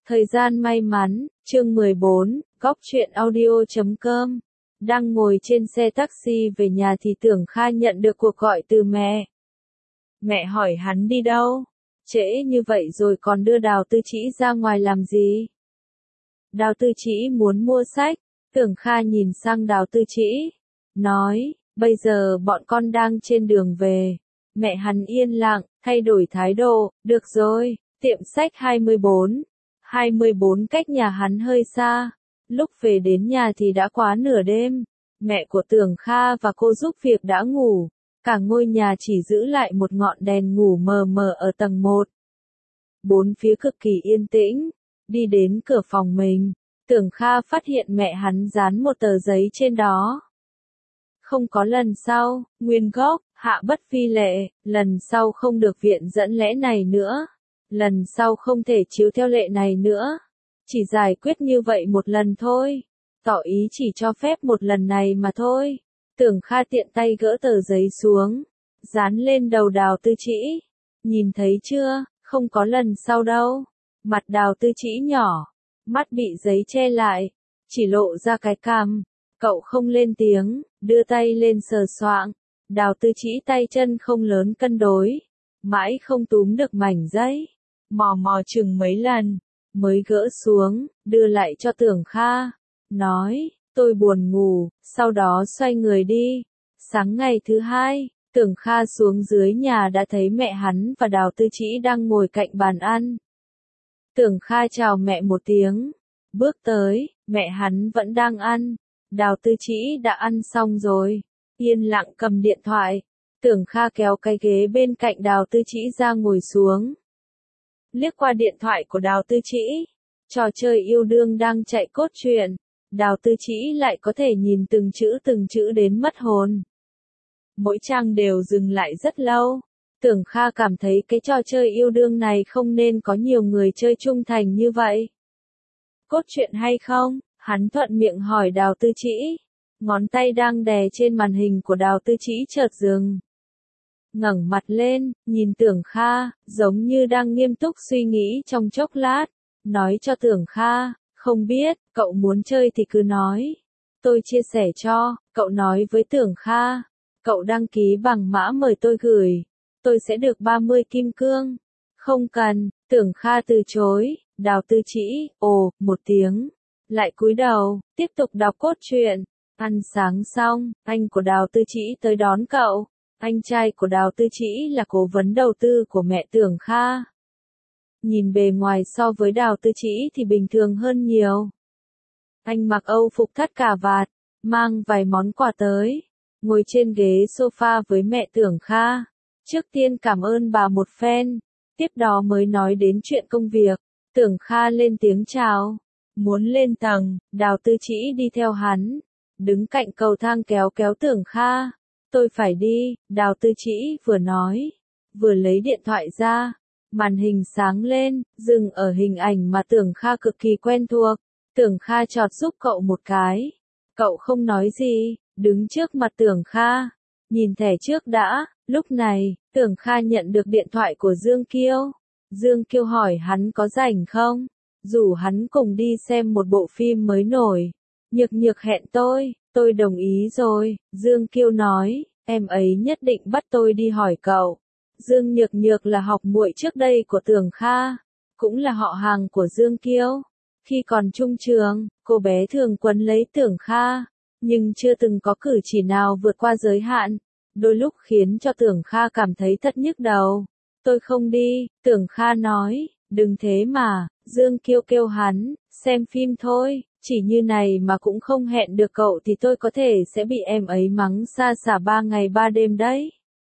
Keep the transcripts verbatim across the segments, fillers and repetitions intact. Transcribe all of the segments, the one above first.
Thời gian may mắn, chương mười bốn, góc truyện audio chấm com. Đang ngồi trên xe taxi về nhà thì Tưởng Kha nhận được cuộc gọi từ mẹ. Mẹ hỏi hắn đi đâu? Trễ như vậy rồi còn đưa Đào Tư Trĩ ra ngoài làm gì? Đào Tư Trĩ muốn mua sách. Tưởng Kha nhìn sang Đào Tư Trĩ, nói, bây giờ bọn con đang trên đường về. Mẹ hắn yên lặng, thay đổi thái độ, được rồi, tiệm sách hai mươi bốn. hai mươi bốn cách nhà hắn hơi xa. Lúc về đến nhà thì đã quá nửa đêm. Mẹ của Tưởng Kha và cô giúp việc đã ngủ. Cả ngôi nhà chỉ giữ lại một ngọn đèn ngủ mờ mờ ở tầng một. Bốn phía cực kỳ yên tĩnh. Đi đến cửa phòng mình, Tưởng Kha phát hiện mẹ hắn dán một tờ giấy trên đó. Không có lần sau, nguyên gốc, hạ bất phi lệ, lần sau không được viện dẫn lẽ này nữa. Lần sau không thể chiếu theo lệ này nữa. Chỉ giải quyết như vậy một lần thôi. Tỏ ý chỉ cho phép một lần này mà thôi. Tưởng Kha tiện tay gỡ tờ giấy xuống, dán lên đầu Đào Tư Trĩ. Nhìn thấy chưa, không có lần sau đâu. Mặt Đào Tư Trĩ nhỏ, mắt bị giấy che lại, chỉ lộ ra cái cằm. Cậu không lên tiếng, đưa tay lên sờ soạng. Đào Tư Trĩ tay chân không lớn cân đối, mãi không túm được mảnh giấy. Mò mò chừng mấy lần, mới gỡ xuống, đưa lại cho Tưởng Kha. Nói, tôi buồn ngủ, sau đó xoay người đi. Sáng ngày thứ hai, Tưởng Kha xuống dưới nhà đã thấy mẹ hắn và Đào Tư Trĩ đang ngồi cạnh bàn ăn. Tưởng Kha chào mẹ một tiếng, bước tới, mẹ hắn vẫn đang ăn. Đào Tư Trĩ đã ăn xong rồi, yên lặng cầm điện thoại. Tưởng Kha kéo cái ghế bên cạnh Đào Tư Trĩ ra ngồi xuống. Liếc qua điện thoại của Đào Tư Trĩ, trò chơi yêu đương đang chạy cốt truyện, Đào Tư Trĩ lại có thể nhìn từng chữ từng chữ đến mất hồn. Mỗi trang đều dừng lại rất lâu. Tưởng Kha cảm thấy cái trò chơi yêu đương này không nên có nhiều người chơi trung thành như vậy. Cốt truyện hay không? Hắn thuận miệng hỏi Đào Tư Trĩ. Ngón tay đang đè trên màn hình của Đào Tư Trĩ chợt dừng. Ngẩng mặt lên, nhìn Tưởng Kha, giống như đang nghiêm túc suy nghĩ trong chốc lát. Nói cho Tưởng Kha, không biết, cậu muốn chơi thì cứ nói. Tôi chia sẻ cho, cậu nói với Tưởng Kha. Cậu đăng ký bằng mã mời tôi gửi. Tôi sẽ được ba mươi kim cương. Không cần, Tưởng Kha từ chối. Đào Tư Trĩ, ồ, một tiếng. Lại cúi đầu, tiếp tục đọc cốt truyện. Ăn sáng xong, anh của Đào Tư Trĩ tới đón cậu. Anh trai của Đào Tư Trĩ là cố vấn đầu tư của mẹ Tưởng Kha. Nhìn bề ngoài so với Đào Tư Trĩ thì bình thường hơn nhiều. Anh mặc Âu phục thắt cà vạt, mang vài món quà tới. Ngồi trên ghế sofa với mẹ Tưởng Kha. Trước tiên cảm ơn bà một phen. Tiếp đó mới nói đến chuyện công việc. Tưởng Kha lên tiếng chào. Muốn lên tầng, Đào Tư Trĩ đi theo hắn. Đứng cạnh cầu thang kéo kéo Tưởng Kha. Tôi phải đi, Đào Tư Trĩ vừa nói, vừa lấy điện thoại ra. Màn hình sáng lên, dừng ở hình ảnh mà Tưởng Kha cực kỳ quen thuộc. Tưởng Kha chọt giúp cậu một cái. Cậu không nói gì, đứng trước mặt Tưởng Kha. Nhìn thẻ trước đã, lúc này, Tưởng Kha nhận được điện thoại của Dương Kiêu. Dương Kiêu hỏi hắn có rảnh không? Rủ hắn cùng đi xem một bộ phim mới nổi. Nhược Nhược hẹn tôi, tôi đồng ý rồi. Dương Kiêu nói, em ấy nhất định bắt tôi đi hỏi cậu. Dương Nhược Nhược là học muội trước đây của Tưởng Kha, cũng là họ hàng của Dương Kiêu. Khi còn trung trường, cô bé thường quấn lấy Tưởng Kha, nhưng chưa từng có cử chỉ nào vượt qua giới hạn. Đôi lúc khiến cho Tưởng Kha cảm thấy thật nhức đầu. Tôi không đi, Tưởng Kha nói, đừng thế mà. Dương Kiêu kêu hắn, xem phim thôi. Chỉ như này mà cũng không hẹn được cậu thì tôi có thể sẽ bị em ấy mắng xa xả ba ngày ba đêm đấy.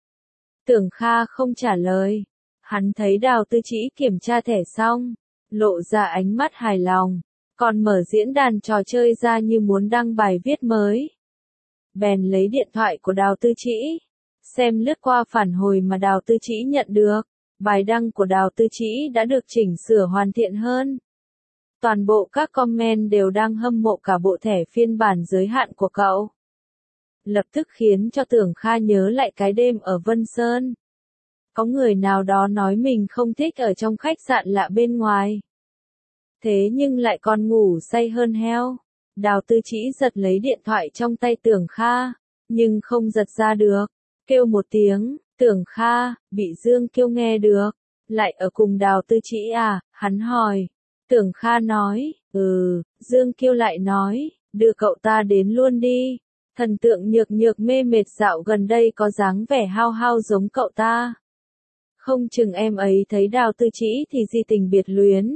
Tưởng Kha không trả lời. Hắn thấy Đào Tư Trĩ kiểm tra thẻ xong, lộ ra ánh mắt hài lòng, còn mở diễn đàn trò chơi ra như muốn đăng bài viết mới. Bèn lấy điện thoại của Đào Tư Trĩ, xem lướt qua phản hồi mà Đào Tư Trĩ nhận được. Bài đăng của Đào Tư Trĩ đã được chỉnh sửa hoàn thiện hơn. Toàn bộ các comment đều đang hâm mộ cả bộ thẻ phiên bản giới hạn của cậu. Lập tức khiến cho Tưởng Kha nhớ lại cái đêm ở Vân Sơn. Có người nào đó nói mình không thích ở trong khách sạn lạ bên ngoài. thế nhưng lại còn ngủ say hơn heo. Đào Tư Chỉ giật lấy điện thoại trong tay Tưởng Kha, nhưng không giật ra được. Kêu một tiếng, Tưởng Kha, bị Dương Kiêu nghe được. Lại ở cùng Đào Tư Chỉ à, hắn hỏi. Tưởng Kha nói, ừ, Dương Kiêu lại nói, đưa cậu ta đến luôn đi. Thần tượng nhược nhược mê mệt dạo gần đây có dáng vẻ hao hao giống cậu ta. Không chừng em ấy thấy Đào Tư Chỉ thì di tình biệt luyến.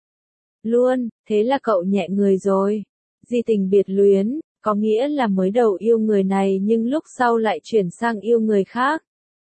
Luôn, thế là cậu nhẹ người rồi. Di tình biệt luyến, có nghĩa là mới đầu yêu người này nhưng lúc sau lại chuyển sang yêu người khác.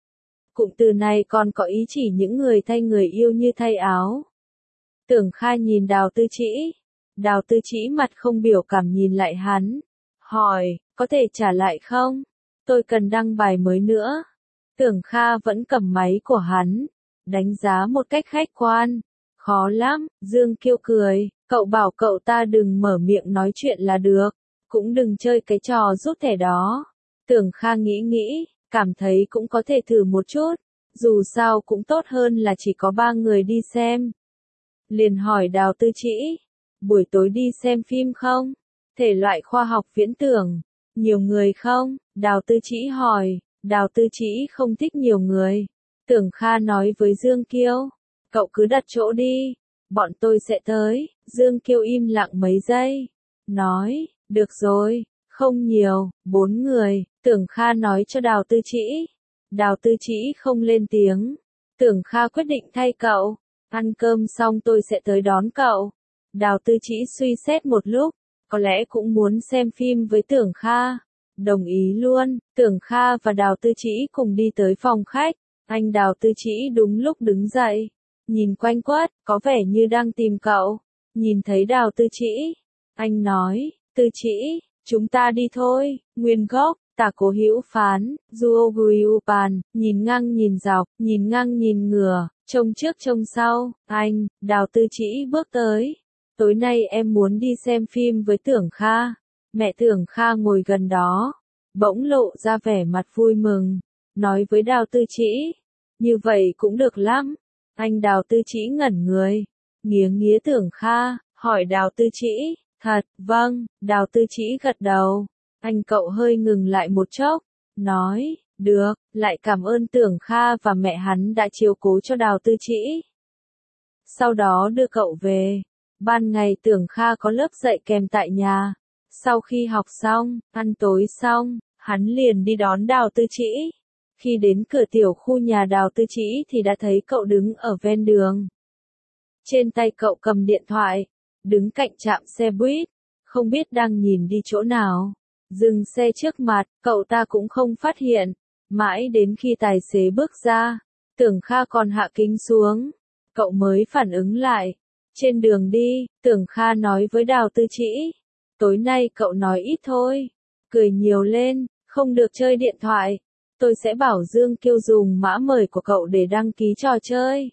Cụm từ này còn có ý chỉ những người thay người yêu như thay áo. Tưởng Kha nhìn Đào Tư Chỉ. Đào Tư Chỉ mặt không biểu cảm nhìn lại hắn. Hỏi, có thể trả lại không? Tôi cần đăng bài mới nữa. Tưởng Kha vẫn cầm máy của hắn. Đánh giá một cách khách quan. Khó lắm, Dương Kiêu cười. Cậu bảo cậu ta đừng mở miệng nói chuyện là được. Cũng đừng chơi cái trò rút thẻ đó. Tưởng Kha nghĩ nghĩ, cảm thấy cũng có thể thử một chút. Dù sao cũng tốt hơn là chỉ có ba người đi xem. Liền hỏi Đào Tư Chỉ, buổi tối đi xem phim không? Thể loại khoa học viễn tưởng, nhiều người không? Đào Tư Chỉ hỏi, Đào Tư Chỉ không thích nhiều người. Tưởng Kha nói với Dương Kiêu, cậu cứ đặt chỗ đi, bọn tôi sẽ tới. Dương Kiêu im lặng mấy giây, nói, được rồi, không nhiều, bốn người. Tưởng Kha nói cho Đào Tư Chỉ. Đào Tư Chỉ không lên tiếng. Tưởng Kha quyết định thay cậu. Ăn cơm xong tôi sẽ tới đón cậu. Đào Tư Chỉ suy xét một lúc, có lẽ cũng muốn xem phim với Tưởng Kha. Đồng ý luôn, Tưởng Kha và Đào Tư Chỉ cùng đi tới phòng khách. Anh Đào Tư Chỉ đúng lúc đứng dậy. Nhìn quanh quất, có vẻ như đang tìm cậu. Nhìn thấy Đào Tư Chỉ, anh nói, Tư Chỉ, chúng ta đi thôi. Nguyên gốc, Tả Cố Hữu Phán, Duoguiupan, nhìn ngang nhìn dọc, nhìn ngang nhìn ngửa, trông trước trông sau. Anh, Đào Tư Chỉ bước tới. Tối nay em muốn đi xem phim với Tưởng Kha. Mẹ Tưởng Kha ngồi gần đó, bỗng lộ ra vẻ mặt vui mừng, nói với Đào Tư Chỉ, như vậy cũng được lắm. Anh Đào Tư Chỉ ngẩn người, nghía nghía Tưởng Kha, hỏi Đào Tư Chỉ, thật, vâng. Đào Tư Chỉ gật đầu. Anh cậu hơi ngừng lại một chốc, nói, được, lại cảm ơn Tưởng Kha và mẹ hắn đã chiếu cố cho Đào Tư Chỉ. Sau đó đưa cậu về. Ban ngày Tưởng Kha có lớp dạy kèm tại nhà. Sau khi học xong, ăn tối xong, hắn liền đi đón Đào Tư Chỉ. Khi đến cửa tiểu khu nhà Đào Tư Chỉ thì đã thấy cậu đứng ở ven đường. Trên tay cậu cầm điện thoại, đứng cạnh trạm xe buýt, không biết đang nhìn đi chỗ nào. Dừng xe trước mặt, cậu ta cũng không phát hiện. Mãi đến khi tài xế bước ra, Tưởng Kha còn hạ kính xuống, cậu mới phản ứng lại. Trên đường đi, Tưởng Kha nói với Đào Tư Chỉ, tối nay cậu nói ít thôi, cười nhiều lên, không được chơi điện thoại. Tôi sẽ bảo Dương Kiêu dùng mã mời của cậu để đăng ký trò chơi.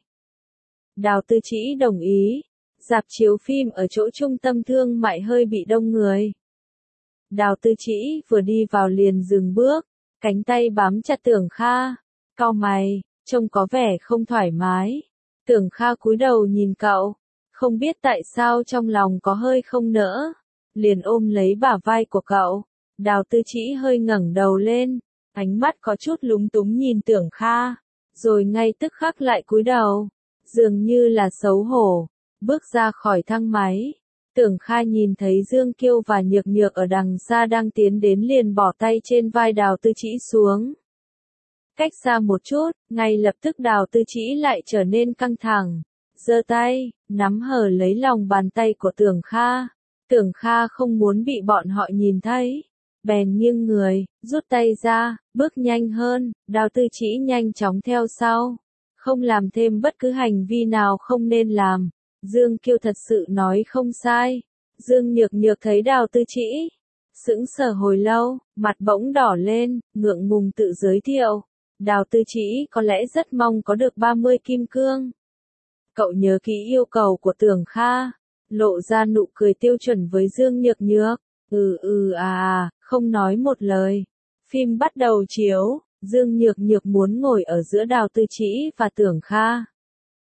Đào Tư Chỉ đồng ý. Rạp chiếu phim ở chỗ trung tâm thương mại hơi bị đông người. Đào Tư Chỉ vừa đi vào liền dừng bước, cánh tay bám chặt Tưởng Kha, cau mày, trông có vẻ không thoải mái. Tưởng Kha cúi đầu nhìn cậu, không biết tại sao trong lòng có hơi không nỡ, liền ôm lấy bả vai của cậu. Đào Tư Chỉ hơi ngẩng đầu lên, ánh mắt có chút lúng túng nhìn Tưởng Kha, rồi ngay tức khắc lại cúi đầu, dường như là xấu hổ, bước ra khỏi thang máy. Tưởng Kha nhìn thấy Dương Kiêu và Nhược Nhược ở đằng xa đang tiến đến liền bỏ tay trên vai Đào Tư Chỉ xuống. Cách xa một chút, ngay lập tức Đào Tư Chỉ lại trở nên căng thẳng, giơ tay, nắm hở lấy lòng bàn tay của Tưởng Kha. Tưởng Kha không muốn bị bọn họ nhìn thấy, bèn nghiêng người, rút tay ra, bước nhanh hơn. Đào Tư Chỉ nhanh chóng theo sau, không làm thêm bất cứ hành vi nào không nên làm. Dương Kiêu thật sự nói không sai. Dương Nhược Nhược thấy Đào Tư Chỉ, sững sờ hồi lâu, mặt bỗng đỏ lên, ngượng ngùng tự giới thiệu. Đào Tư Chỉ có lẽ rất mong có được ba mươi kim cương. Cậu nhớ kỹ yêu cầu của Tưởng Kha, lộ ra nụ cười tiêu chuẩn với Dương Nhược Nhược. Ừ ừ à à, không nói một lời. Phim bắt đầu chiếu, Dương Nhược Nhược muốn ngồi ở giữa Đào Tư Chỉ và Tưởng Kha.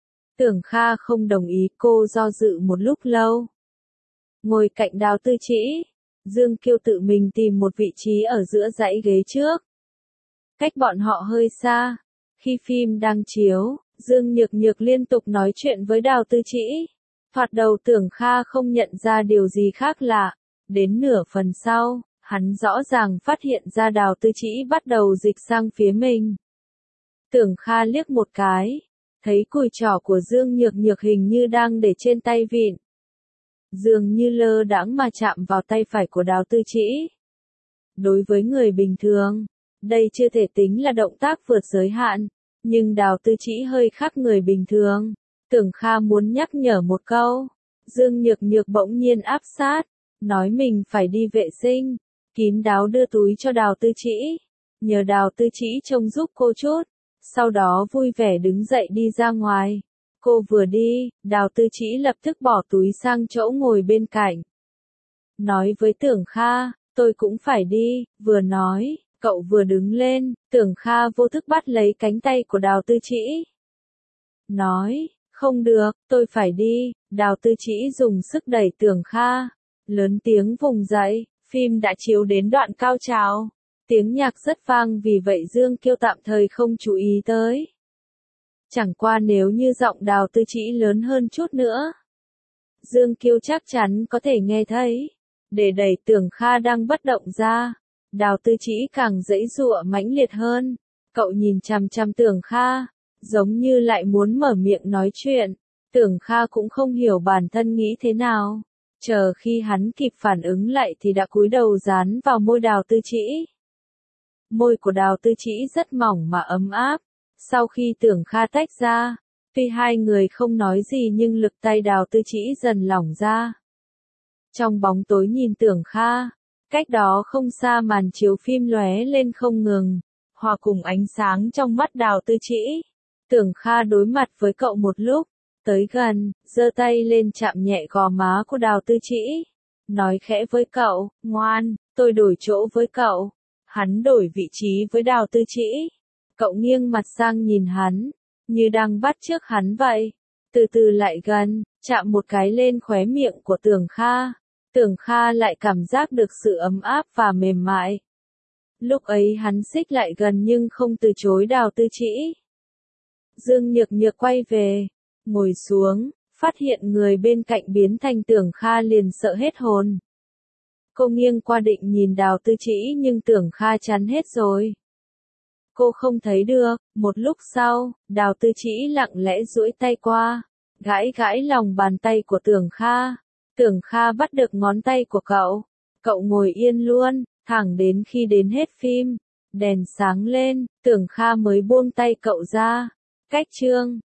Tưởng Kha không đồng ý, cô do dự một lúc lâu. Ngồi cạnh Đào Tư Trĩ, Dương Kiêu tự mình tìm một vị trí ở giữa dãy ghế trước. Cách bọn họ hơi xa. Khi phim đang chiếu, Dương Nhược Nhược liên tục nói chuyện với Đào Tư Trĩ. Thoạt đầu Tưởng Kha không nhận ra điều gì khác lạ. Đến nửa phần sau, hắn rõ ràng phát hiện ra Đào Tư Trĩ bắt đầu dịch sang phía mình. Tưởng Kha liếc một cái, thấy cùi trỏ của Dương Nhược Nhược hình như đang để trên tay vịn. Dường như lơ đãng mà chạm vào tay phải của Đào Tư Trĩ. Đối với người bình thường, đây chưa thể tính là động tác vượt giới hạn, nhưng Đào Tư Trĩ hơi khác người bình thường. Tưởng Kha muốn nhắc nhở một câu, Dương Nhược Nhược bỗng nhiên áp sát, nói mình phải đi vệ sinh, kín đáo đưa túi cho Đào Tư Trĩ, nhờ Đào Tư Trĩ trông giúp cô chút, sau đó vui vẻ đứng dậy đi ra ngoài. Cô vừa đi, Đào Tư Trĩ lập tức bỏ túi sang chỗ ngồi bên cạnh. Nói với Tưởng Kha, tôi cũng phải đi, vừa nói, cậu vừa đứng lên, Tưởng Kha vô thức bắt lấy cánh tay của Đào Tư Trĩ. Nói, không được, tôi phải đi, Đào Tư Trĩ dùng sức đẩy Tưởng Kha, lớn tiếng vùng dậy, phim đã chiếu đến đoạn cao trào. Tiếng nhạc rất vang vì vậy Dương Kiêu tạm thời không chú ý tới. Chẳng qua nếu như giọng Đào Tư Trĩ lớn hơn chút nữa, Dương Kiêu chắc chắn có thể nghe thấy. Để đẩy Tưởng Kha đang bất động ra, Đào Tư Trĩ càng giãy giụa mãnh liệt hơn. Cậu nhìn chằm chằm Tưởng Kha, giống như lại muốn mở miệng nói chuyện. Tưởng Kha cũng không hiểu bản thân nghĩ thế nào. Chờ khi hắn kịp phản ứng lại thì đã cúi đầu dán vào môi Đào Tư Trĩ. Môi của Đào Tư Trĩ rất mỏng mà ấm áp. Sau khi Tưởng Kha tách ra, tuy hai người không nói gì nhưng lực tay Đào Tư Trĩ dần lỏng ra. Trong bóng tối nhìn Tưởng Kha, cách đó không xa màn chiếu phim lóe lên không ngừng, hòa cùng ánh sáng trong mắt Đào Tư Trĩ. Tưởng Kha đối mặt với cậu một lúc, tới gần, giơ tay lên chạm nhẹ gò má của Đào Tư Trĩ, nói khẽ với cậu, ngoan, tôi đổi chỗ với cậu. Hắn đổi vị trí với Đào Tư Trĩ. Cậu nghiêng mặt sang nhìn hắn, như đang bắt chước hắn vậy. Từ từ lại gần, chạm một cái lên khóe miệng của Tưởng Kha. Tưởng Kha lại cảm giác được sự ấm áp và mềm mại. Lúc ấy hắn xích lại gần nhưng không từ chối Đào Tư Trĩ. Dương Nhược Nhược quay về, ngồi xuống, phát hiện người bên cạnh biến thành Tưởng Kha liền sợ hết hồn. Cô nghiêng qua định nhìn Đào Tư Trĩ nhưng Tưởng Kha chắn hết rồi. Cô không thấy được, một lúc sau, Đào Tư Trĩ lặng lẽ duỗi tay qua, gãi gãi lòng bàn tay của Tưởng Kha. Tưởng Kha bắt được ngón tay của cậu, cậu ngồi yên luôn, thẳng đến khi đến hết phim, đèn sáng lên, Tưởng Kha mới buông tay cậu ra. Cách chương